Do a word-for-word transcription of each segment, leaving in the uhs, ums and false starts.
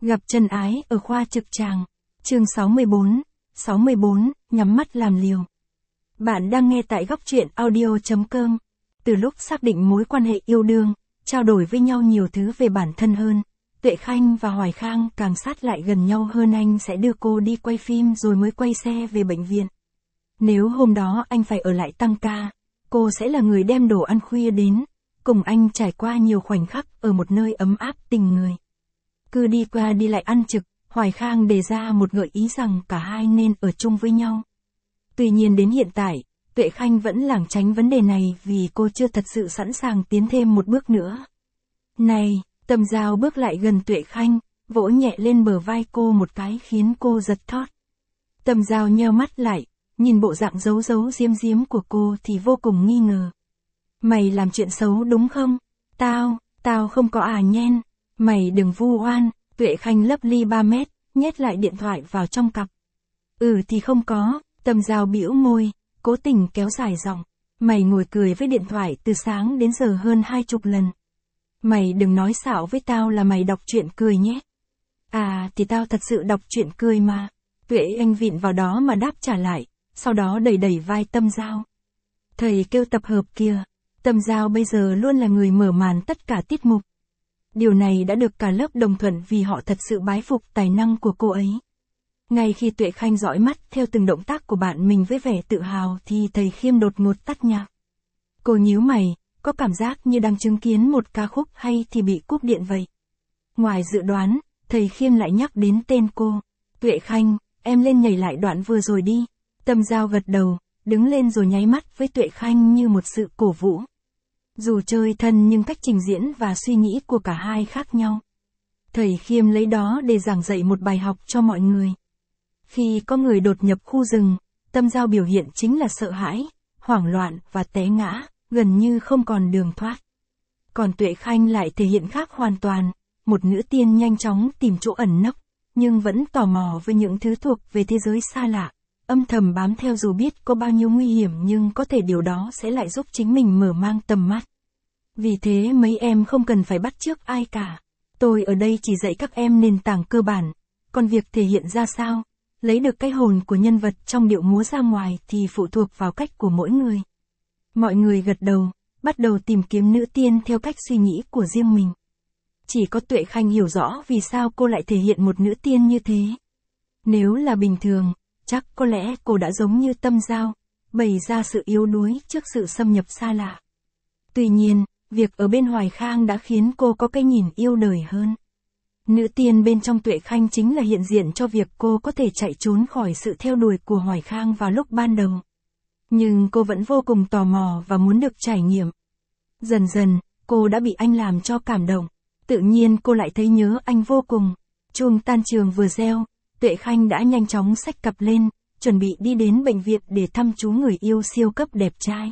Gặp chân ái ở khoa trực tràng. Chương sáu mươi bốn, sáu mươi bốn, nhắm mắt làm liều. Bạn đang nghe tại góc truyện audio chấm com. Từ lúc xác định mối quan hệ yêu đương, trao đổi với nhau nhiều thứ về bản thân hơn, Tuệ Khanh và Hoài Khang càng sát lại gần nhau hơn. Anh sẽ đưa cô đi quay phim rồi mới quay xe về bệnh viện. Nếu hôm đó anh phải ở lại tăng ca, cô sẽ là người đem đồ ăn khuya đến, cùng anh trải qua nhiều khoảnh khắc ở một nơi ấm áp tình người. Cứ đi qua đi lại ăn trực, Hoài Khang đề ra một gợi ý rằng cả hai nên ở chung với nhau. Tuy nhiên đến hiện tại, Tuệ Khanh vẫn lảng tránh vấn đề này vì cô chưa thật sự sẵn sàng tiến thêm một bước nữa. Này, Tâm Giao bước lại gần Tuệ Khanh, vỗ nhẹ lên bờ vai cô một cái khiến cô giật thót. Tâm Giao nheo mắt lại, nhìn bộ dạng giấu giấu giếm giếm của cô thì vô cùng nghi ngờ. Mày làm chuyện xấu đúng không? Tao, tao không có à nhen. Mày đừng vu oan. Tuệ Khanh lấp ly ba mét, nhét lại điện thoại vào trong cặp. Ừ thì không có. Tâm Giao bĩu môi, cố tình kéo dài giọng. Mày ngồi cười với điện thoại từ sáng đến giờ hơn hai chục lần. Mày đừng nói xạo với tao là mày đọc truyện cười nhé. À thì tao thật sự đọc truyện cười mà. Tuệ Anh vịn vào đó mà đáp trả lại, sau đó đẩy đẩy vai Tâm Giao. Thầy kêu tập hợp kìa. Tâm Giao bây giờ luôn là người mở màn tất cả tiết mục. Điều này đã được cả lớp đồng thuận vì họ thật sự bái phục tài năng của cô ấy. Ngay khi Tuệ Khanh dõi mắt theo từng động tác của bạn mình với vẻ tự hào thì thầy Khiêm đột ngột tắt nhạc. Cô nhíu mày, có cảm giác như đang chứng kiến một ca khúc hay thì bị cúp điện vậy. Ngoài dự đoán, thầy Khiêm lại nhắc đến tên cô. Tuệ Khanh, em lên nhảy lại đoạn vừa rồi đi. Tâm Giao gật đầu, đứng lên rồi nháy mắt với Tuệ Khanh như một sự cổ vũ. Dù chơi thân nhưng cách trình diễn và suy nghĩ của cả hai khác nhau. Thầy Khiêm lấy đó để giảng dạy một bài học cho mọi người. Khi có người đột nhập khu rừng, Tâm Giao biểu hiện chính là sợ hãi, hoảng loạn và té ngã, gần như không còn đường thoát. Còn Tuệ Khanh lại thể hiện khác hoàn toàn, một nữ tiên nhanh chóng tìm chỗ ẩn nấp, nhưng vẫn tò mò với những thứ thuộc về thế giới xa lạ, âm thầm bám theo dù biết có bao nhiêu nguy hiểm nhưng có thể điều đó sẽ lại giúp chính mình mở mang tầm mắt. Vì thế mấy em không cần phải bắt chước ai cả. Tôi ở đây chỉ dạy các em nền tảng cơ bản, còn việc thể hiện ra sao, lấy được cái hồn của nhân vật trong điệu múa ra ngoài thì phụ thuộc vào cách của mỗi người. Mọi người gật đầu, bắt đầu tìm kiếm nữ tiên theo cách suy nghĩ của riêng mình. Chỉ có Tuệ Khanh hiểu rõ vì sao cô lại thể hiện một nữ tiên như thế. Nếu là bình thường, chắc có lẽ cô đã giống như Tâm Giao, bày ra sự yếu đuối trước sự xâm nhập xa lạ. Tuy nhiên, việc ở bên Hoài Khang đã khiến cô có cái nhìn yêu đời hơn. Nữ tiên bên trong Tuệ Khanh chính là hiện diện cho việc cô có thể chạy trốn khỏi sự theo đuổi của Hoài Khang vào lúc ban đầu. Nhưng cô vẫn vô cùng tò mò và muốn được trải nghiệm. Dần dần, cô đã bị anh làm cho cảm động. Tự nhiên cô lại thấy nhớ anh vô cùng. Chuông tan trường vừa reo, Tuệ Khanh đã nhanh chóng xách cặp lên, chuẩn bị đi đến bệnh viện để thăm chú người yêu siêu cấp đẹp trai.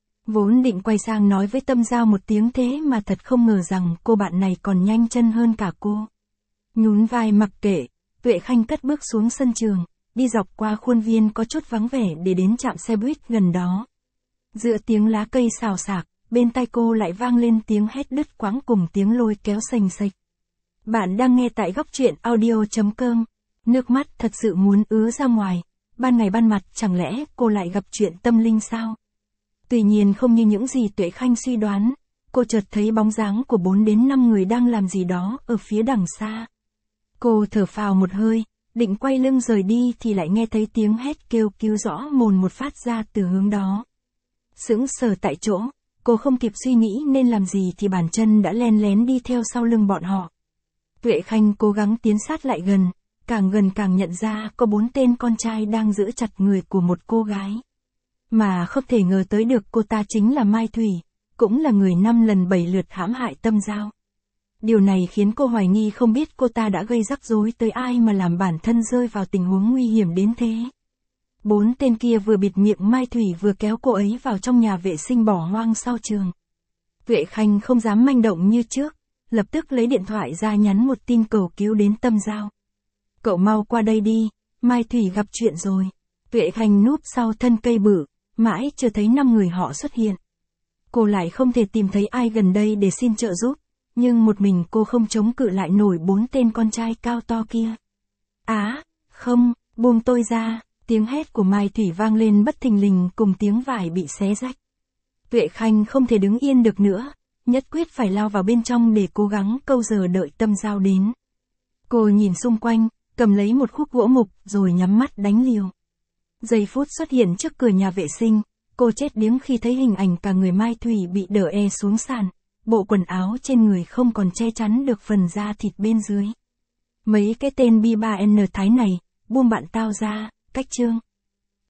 Vốn định quay sang nói với Tâm Giao một tiếng thế mà thật không ngờ rằng cô bạn này còn nhanh chân hơn cả cô. Nhún vai mặc kệ, Tuệ Khanh cất bước xuống sân trường, đi dọc qua khuôn viên có chút vắng vẻ để đến trạm xe buýt gần đó. Giữa tiếng lá cây xào xạc, bên tai cô lại vang lên tiếng hét đứt quãng cùng tiếng lôi kéo xềnh xệch. Bạn đang nghe tại góc truyện audio chấm com. Nước mắt thật sự muốn ứa ra ngoài. Ban ngày ban mặt chẳng lẽ cô lại gặp chuyện tâm linh sao? Tuy nhiên không như những gì Tuệ Khanh suy đoán, cô chợt thấy bóng dáng của bốn đến năm người đang làm gì đó ở phía đằng xa. Cô thở phào một hơi, định quay lưng rời đi thì lại nghe thấy tiếng hét kêu cứu rõ mồn một phát ra từ hướng đó. Sững sờ tại chỗ, cô không kịp suy nghĩ nên làm gì thì bàn chân đã len lén đi theo sau lưng bọn họ. Tuệ Khanh cố gắng tiến sát lại gần, càng gần càng nhận ra có bốn tên con trai đang giữ chặt người của một cô gái. Mà không thể ngờ tới được cô ta chính là Mai Thủy, cũng là người năm lần bảy lượt hãm hại Tâm Giao. Điều này khiến cô hoài nghi không biết cô ta đã gây rắc rối tới ai mà làm bản thân rơi vào tình huống nguy hiểm đến thế. Bốn tên kia vừa bịt miệng Mai Thủy vừa kéo cô ấy vào trong nhà vệ sinh bỏ hoang sau trường. Tuệ Khanh không dám manh động như trước, lập tức lấy điện thoại ra nhắn một tin cầu cứu đến Tâm Giao. Cậu mau qua đây đi, Mai Thủy gặp chuyện rồi. Tuệ Khanh núp sau thân cây bự, mãi chưa thấy năm người họ xuất hiện. Cô lại không thể tìm thấy ai gần đây để xin trợ giúp, Nhưng một mình cô không chống cự lại nổi bốn tên con trai cao to kia. Á, không, buông tôi ra, tiếng hét của Mai Thủy vang lên bất thình lình cùng tiếng vải bị xé rách. Tuệ Khanh không thể đứng yên được nữa, nhất quyết phải lao vào bên trong để cố gắng câu giờ đợi Tâm Giao đến. Cô nhìn xung quanh, cầm lấy một khúc gỗ mục rồi nhắm mắt đánh liều. Giây phút xuất hiện trước cửa nhà vệ sinh, cô chết điếng khi thấy hình ảnh cả người Mai Thủy bị đỡ e xuống sàn, bộ quần áo trên người không còn che chắn được phần da thịt bên dưới. Mấy cái tên bi ba en thái này, buông bạn tao ra, cách chương.